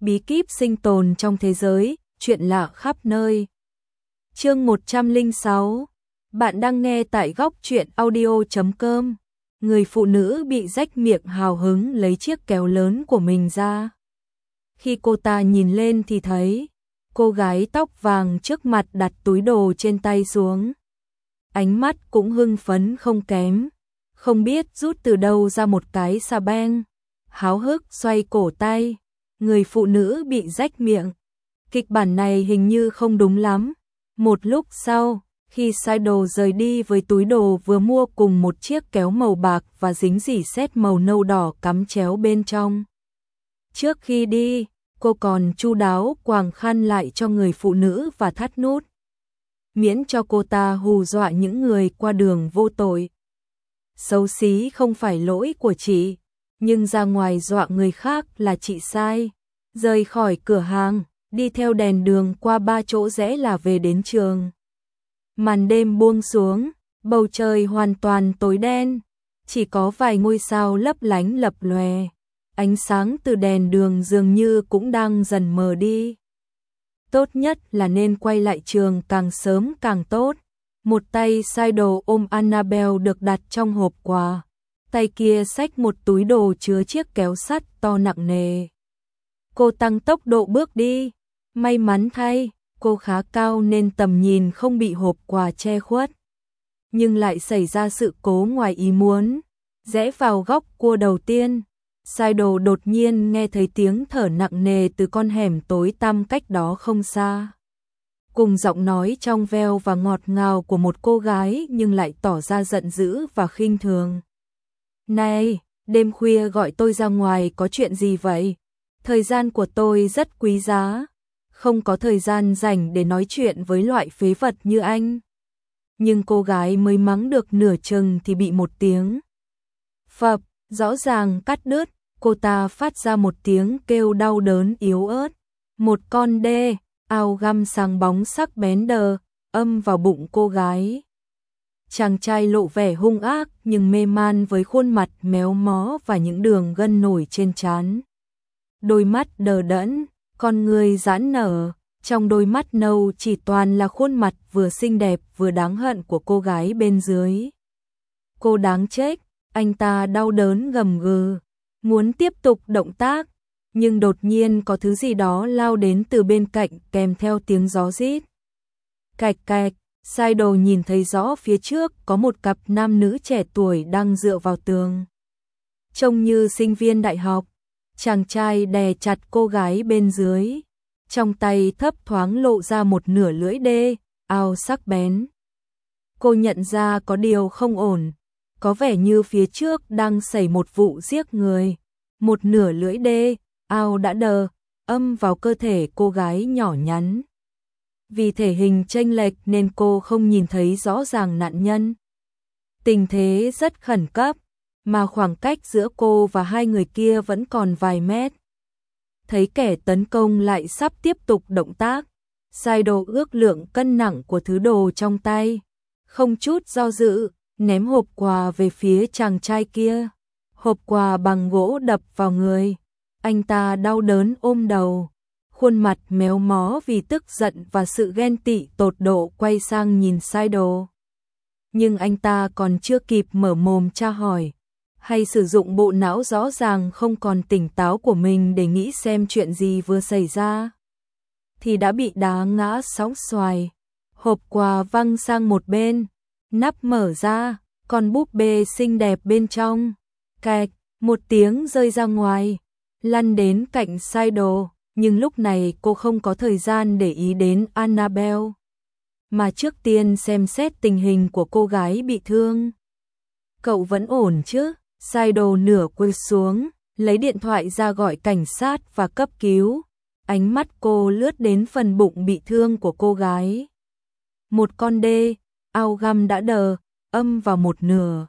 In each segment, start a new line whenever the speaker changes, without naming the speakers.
bí kíp sinh tồn trong thế giới, chuyện lạ khắp nơi. Chương 106. Bạn đang nghe tại góc truyện audio.com. Người phụ nữ bị rách miệng hào hứng lấy chiếc kéo lớn của mình ra. Khi cô ta nhìn lên thì thấy cô gái tóc vàng trước mặt đặt túi đồ trên tay xuống. Ánh mắt cũng hưng phấn không kém, không biết rút từ đâu ra một cái xà beng, háo hức xoay cổ tay. Người phụ nữ bị rách miệng. Kịch bản này hình như không đúng lắm. Một lúc sau, khi Shido rời đi với túi đồ vừa mua cùng một chiếc kéo màu bạc và dính dỉ sét màu nâu đỏ cắm chéo bên trong. Trước khi đi, cô còn chu đáo quàng khăn lại cho người phụ nữ và thắt nút, miễn cho cô ta hù dọa những người qua đường vô tội. Xấu xí không phải lỗi của chị, nhưng ra ngoài dọa người khác là chị sai. Rời khỏi cửa hàng, đi theo đèn đường qua 3 chỗ rẽ là về đến trường. Màn đêm buông xuống, bầu trời hoàn toàn tối đen, chỉ có vài ngôi sao lấp lánh lập lòe. Ánh sáng từ đèn đường dường như cũng đang dần mờ đi. Tốt nhất là nên quay lại trường càng sớm càng tốt. Một tay Shido ôm Annabelle được đặt trong hộp quà, tay kia xách một túi đồ chứa chiếc kéo sắt to nặng nề. Cô tăng tốc độ bước đi. May mắn thay, cô khá cao nên tầm nhìn không bị hộp quà che khuất. Nhưng lại xảy ra sự cố ngoài ý muốn. Rẽ vào góc cua đầu tiên, Shido đột nhiên nghe thấy tiếng thở nặng nề từ con hẻm tối tăm cách đó không xa. Cùng giọng nói trong veo và ngọt ngào của một cô gái nhưng lại tỏ ra giận dữ và khinh thường. Này, đêm khuya gọi tôi ra ngoài có chuyện gì vậy? Thời gian của tôi rất quý giá, không có thời gian rảnh để nói chuyện với loại phế vật như anh. Nhưng cô gái mới mắng được nửa chừng thì bị một tiếng phập rõ ràng cắt đứt. Cô ta phát ra một tiếng kêu đau đớn yếu ớt. Một con đê ao găm sáng bóng sắc bén đờ âm vào bụng cô gái. Chàng trai lộ vẻ hung ác nhưng mê man với khuôn mặt méo mó và những đường gân nổi trên trán. Đôi mắt đờ đẫn, con người giãn nở, trong đôi mắt nâu chỉ toàn là khuôn mặt vừa xinh đẹp vừa đáng hận của cô gái bên dưới. Cô đáng chết, anh ta đau đớn gầm gừ, muốn tiếp tục động tác, nhưng đột nhiên có thứ gì đó lao đến từ bên cạnh kèm theo tiếng gió rít. Cạch cạch, Shido nhìn thấy rõ phía trước có một cặp nam nữ trẻ tuổi đang dựa vào tường. Trông như sinh viên đại học. Chàng trai đè chặt cô gái bên dưới, trong tay thấp thoáng lộ ra một nửa lưỡi đê, ao sắc bén. Cô nhận ra có điều không ổn, có vẻ như phía trước đang xảy một vụ giết người. Một nửa lưỡi đê, ao đã đờ, âm vào cơ thể cô gái nhỏ nhắn. Vì thể hình chênh lệch nên cô không nhìn thấy rõ ràng nạn nhân. Tình thế rất khẩn cấp, mà khoảng cách giữa cô và hai người kia vẫn còn vài mét. Thấy kẻ tấn công lại sắp tiếp tục động tác, Shido ước lượng cân nặng của thứ đồ trong tay, không chút do dự, ném hộp quà về phía chàng trai kia. Hộp quà bằng gỗ đập vào người, anh ta đau đớn ôm đầu, khuôn mặt méo mó vì tức giận và sự ghen tị tột độ quay sang nhìn Shido. Nhưng anh ta còn chưa kịp mở mồm tra hỏi, hay sử dụng bộ não rõ ràng không còn tỉnh táo của mình để nghĩ xem chuyện gì vừa xảy ra, thì đã bị đá ngã sóng xoài. Hộp quà văng sang một bên, nắp mở ra, con búp bê xinh đẹp bên trong, cạch, một tiếng rơi ra ngoài, lăn đến cạnh Shido. Nhưng lúc này cô không có thời gian để ý đến Annabelle, mà trước tiên xem xét tình hình của cô gái bị thương. Cậu vẫn ổn chứ? Shido nửa cúi xuống, lấy điện thoại ra gọi cảnh sát và cấp cứu. Ánh mắt cô lướt đến phần bụng bị thương của cô gái. Một con đê, ao găm đã đờ, âm vào một nửa.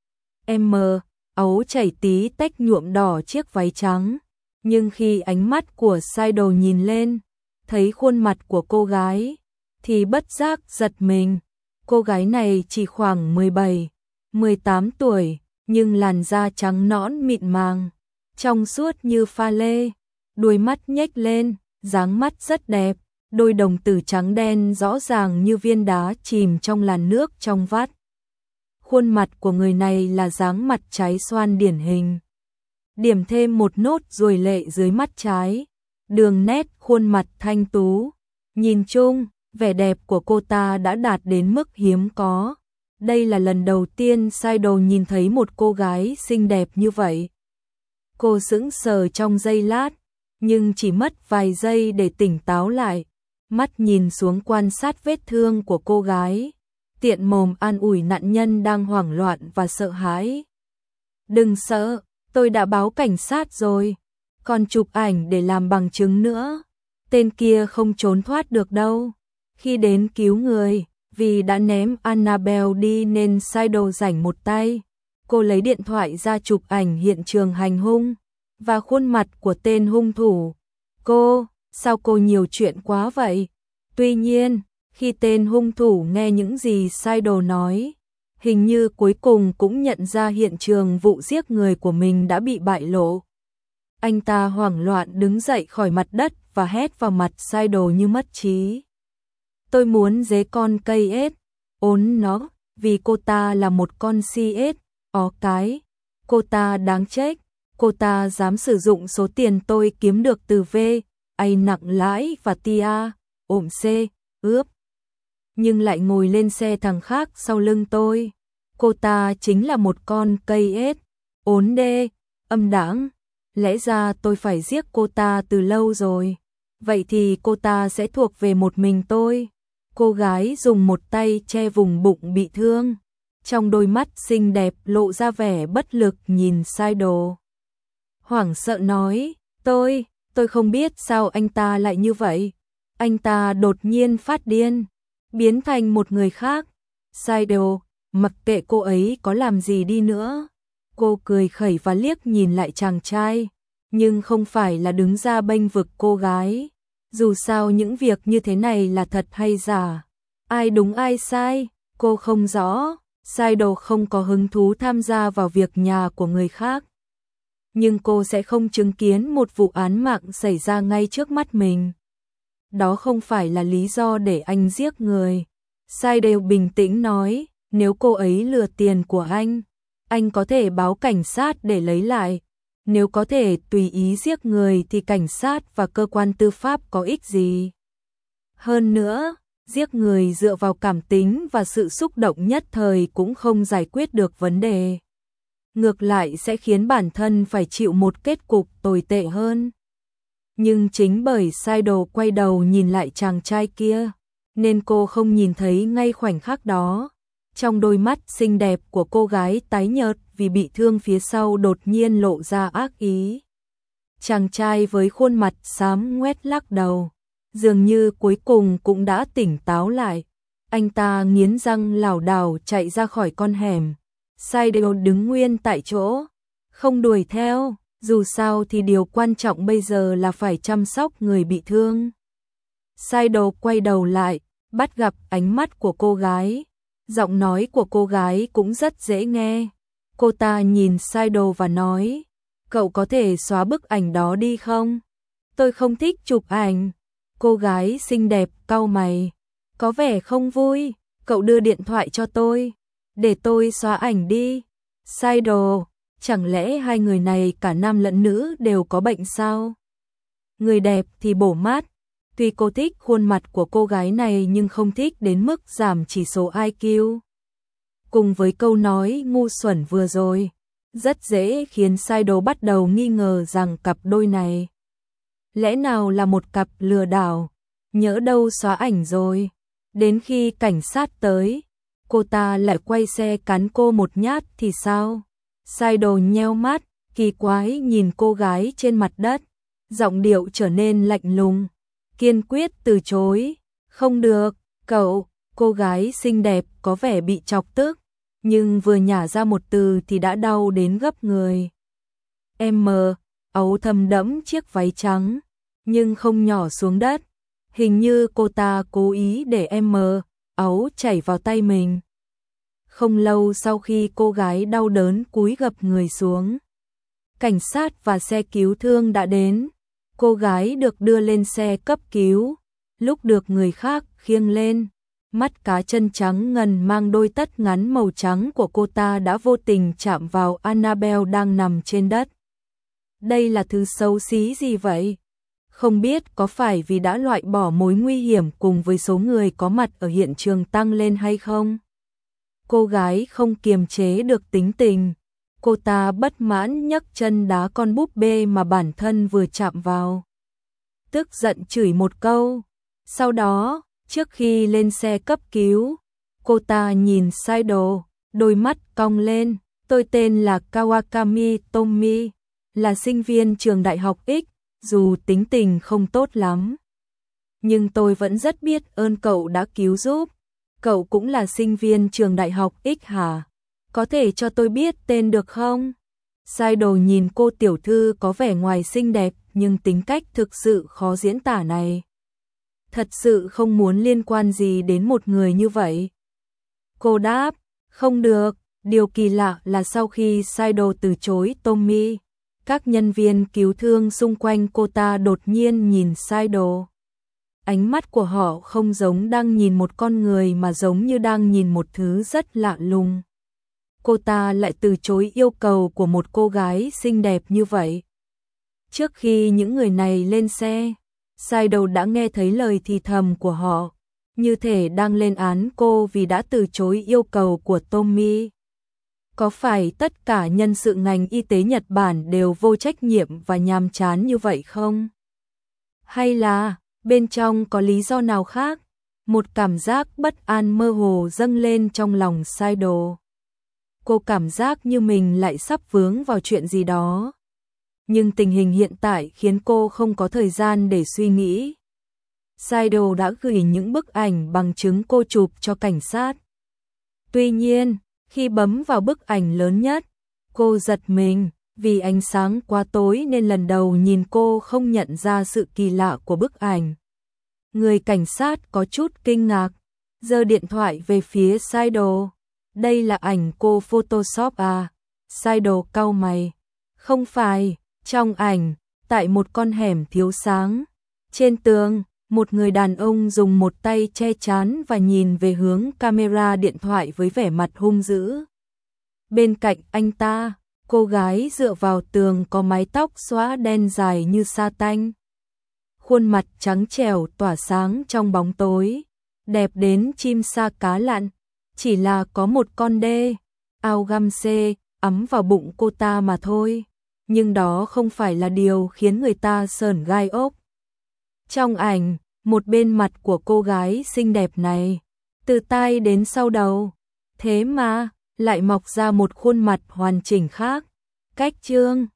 Ấu chảy tí tách nhuộm đỏ chiếc váy trắng. Nhưng khi ánh mắt của Shido nhìn lên, thấy khuôn mặt của cô gái, thì bất giác giật mình. Cô gái này chỉ khoảng 17, 18 tuổi, nhưng làn da trắng nõn mịn màng, trong suốt như pha lê. đuôi mắt nhếch lên, dáng mắt rất đẹp, đôi đồng tử trắng đen rõ ràng như viên đá chìm trong làn nước trong vắt. Khuôn mặt của người này là dáng mặt trái xoan điển hình. Điểm thêm một nốt ruồi lệ dưới mắt trái, đường nét khuôn mặt thanh tú. Nhìn chung, vẻ đẹp của cô ta đã đạt đến mức hiếm có. Đây là lần đầu tiên Sidle nhìn thấy một cô gái xinh đẹp như vậy. Cô sững sờ trong giây lát, nhưng chỉ mất vài giây để tỉnh táo lại. Mắt nhìn xuống quan sát vết thương của cô gái, tiện mồm an ủi nạn nhân đang hoảng loạn và sợ hãi. Đừng sợ, tôi đã báo cảnh sát rồi, còn chụp ảnh để làm bằng chứng nữa. Tên kia không trốn thoát được đâu. Khi đến cứu người, vì đã ném Annabelle đi nên Sidle rảnh một tay. Cô lấy điện thoại ra chụp ảnh hiện trường hành hung và khuôn mặt của tên hung thủ. Sao cô nhiều chuyện quá vậy? Tuy nhiên, khi tên hung thủ nghe những gì Sidle nói, hình như cuối cùng cũng nhận ra hiện trường vụ giết người của mình đã bị bại lộ. Anh ta hoảng loạn đứng dậy khỏi mặt đất và hét vào mặt Sidle như mất trí. Tôi muốn dế con cây ếch, ốn nó, vì cô ta là một con si ếch, ó cái. Cô ta đáng chết, cô ta dám sử dụng số tiền tôi kiếm được từ V, A nặng lãi và tia, ổm C, ướp. Nhưng lại ngồi lên xe thằng khác sau lưng tôi. Cô ta chính là một con cây ếch, ốn đê, âm đãng. Lẽ ra tôi phải giết cô ta từ lâu rồi. Vậy thì cô ta sẽ thuộc về một mình tôi. Cô gái dùng một tay che vùng bụng bị thương. Trong đôi mắt xinh đẹp lộ ra vẻ bất lực nhìn Sidle. Hoảng sợ nói, tôi không biết sao anh ta lại như vậy. Anh ta đột nhiên phát điên, biến thành một người khác. Sidle, mặc kệ cô ấy có làm gì đi nữa. Cô cười khẩy và liếc nhìn lại chàng trai, nhưng không phải là đứng ra bênh vực cô gái. Dù sao những việc như thế này là thật hay giả, ai đúng ai sai, cô không rõ. Sidle không có hứng thú tham gia vào việc nhà của người khác. Nhưng cô sẽ không chứng kiến một vụ án mạng xảy ra ngay trước mắt mình. Đó không phải là lý do để anh giết người. Sidle bình tĩnh nói, nếu cô ấy lừa tiền của anh có thể báo cảnh sát để lấy lại. Nếu có thể tùy ý giết người thì cảnh sát và cơ quan tư pháp có ích gì? Hơn nữa, giết người dựa vào cảm tính và sự xúc động nhất thời cũng không giải quyết được vấn đề. Ngược lại sẽ khiến bản thân phải chịu một kết cục tồi tệ hơn. Nhưng chính bởi Sidle quay đầu nhìn lại chàng trai kia, nên cô không nhìn thấy ngay khoảnh khắc đó. Trong đôi mắt xinh đẹp của cô gái tái nhợt vì bị thương phía sau đột nhiên lộ ra ác ý. Chàng trai với khuôn mặt xám ngoét lắc đầu, dường như cuối cùng cũng đã tỉnh táo lại. Anh ta nghiến răng lảo đảo chạy ra khỏi con hẻm. Sidle đứng nguyên tại chỗ, không đuổi theo, dù sao thì điều quan trọng bây giờ là phải chăm sóc người bị thương. Sidle quay đầu lại, bắt gặp ánh mắt của cô gái. Giọng nói của cô gái cũng rất dễ nghe. Cô ta nhìn Sidle và nói, cậu có thể xóa bức ảnh đó đi không? Tôi không thích chụp ảnh. Cô gái xinh đẹp cau mày, có vẻ không vui. Cậu đưa điện thoại cho tôi, để tôi xóa ảnh đi. Sidle, chẳng lẽ hai người này cả nam lẫn nữ đều có bệnh sao? Người đẹp thì bổ mát. Tuy cô thích khuôn mặt của cô gái này nhưng không thích đến mức giảm chỉ số IQ. Cùng với câu nói ngu xuẩn vừa rồi, rất dễ khiến Sidle bắt đầu nghi ngờ rằng cặp đôi này lẽ nào là một cặp lừa đảo, nhỡ đâu xóa ảnh rồi. Đến khi cảnh sát tới, cô ta lại quay xe cán cô một nhát thì sao? Sidle nheo mắt, kỳ quái nhìn cô gái trên mặt đất, giọng điệu trở nên lạnh lùng, kiên quyết từ chối. Không được, cậu. Cô gái xinh đẹp có vẻ bị chọc tức, nhưng vừa nhả ra một từ thì đã đau đến gấp người. Áo thâm đẫm chiếc váy trắng, nhưng không nhỏ xuống đất. Hình như cô ta cố ý để áo chảy vào tay mình. Không lâu sau khi cô gái đau đớn cúi gập người xuống, cảnh sát và xe cứu thương đã đến. Cô gái được đưa lên xe cấp cứu, lúc được người khác khiêng lên, mắt cá chân trắng ngần mang đôi tất ngắn màu trắng của cô ta đã vô tình chạm vào Annabelle đang nằm trên đất. Đây là thứ xấu xí gì vậy? Không biết có phải vì đã loại bỏ mối nguy hiểm cùng với số người có mặt ở hiện trường tăng lên hay không? Cô gái không kiềm chế được tính tình. Cô ta bất mãn nhấc chân đá con búp bê mà bản thân vừa chạm vào. Tức giận chửi một câu. Sau đó, trước khi lên xe cấp cứu, cô ta nhìn Saido, đôi mắt cong lên. Tôi tên là Kawakami Tommy, là sinh viên trường đại học X, dù tính tình không tốt lắm. Nhưng tôi vẫn rất biết ơn cậu đã cứu giúp. Cậu cũng là sinh viên trường đại học X hả? Có thể cho tôi biết tên được không? Saido nhìn cô tiểu thư có vẻ ngoài xinh đẹp nhưng tính cách thực sự khó diễn tả này. Thật sự không muốn liên quan gì đến một người như vậy. Cô đáp, không được. Điều kỳ lạ là sau khi Saido từ chối Tommy, các nhân viên cứu thương xung quanh cô ta đột nhiên nhìn Saido. Ánh mắt của họ không giống đang nhìn một con người mà giống như đang nhìn một thứ rất lạ lùng. Cô ta lại từ chối yêu cầu của một cô gái xinh đẹp như vậy. Trước khi những người này lên xe, Saido đã nghe thấy lời thì thầm của họ, như thể đang lên án cô vì đã từ chối yêu cầu của Tommy. Có phải tất cả nhân sự ngành y tế Nhật Bản đều vô trách nhiệm và nhàm chán như vậy không? Hay là bên trong có lý do nào khác? Một cảm giác bất an mơ hồ dâng lên trong lòng Saido. Cô cảm giác như mình lại sắp vướng vào chuyện gì đó. Nhưng tình hình hiện tại khiến cô không có thời gian để suy nghĩ. Saido đã gửi những bức ảnh bằng chứng cô chụp cho cảnh sát. Tuy nhiên, khi bấm vào bức ảnh lớn nhất, cô giật mình, vì ánh sáng quá tối nên lần đầu nhìn cô không nhận ra sự kỳ lạ của bức ảnh. Người cảnh sát có chút kinh ngạc, giơ điện thoại về phía Saido. Đây là ảnh cô Photoshop à? Saido cau mày. Không phải, trong ảnh, tại một con hẻm thiếu sáng, trên tường, một người đàn ông dùng một tay che trán và nhìn về hướng camera điện thoại với vẻ mặt hung dữ. Bên cạnh anh ta, cô gái dựa vào tường có mái tóc xõa đen dài như sa tanh. Khuôn mặt trắng trẻo tỏa sáng trong bóng tối, đẹp đến chim sa cá lặn, chỉ là có một con đê, ao găm xê, ấm vào bụng cô ta mà thôi. Nhưng đó không phải là điều khiến người ta sởn gai ốc. Trong ảnh, một bên mặt của cô gái xinh đẹp này, từ tai đến sau đầu, thế mà lại mọc ra một khuôn mặt hoàn chỉnh khác. Cách trương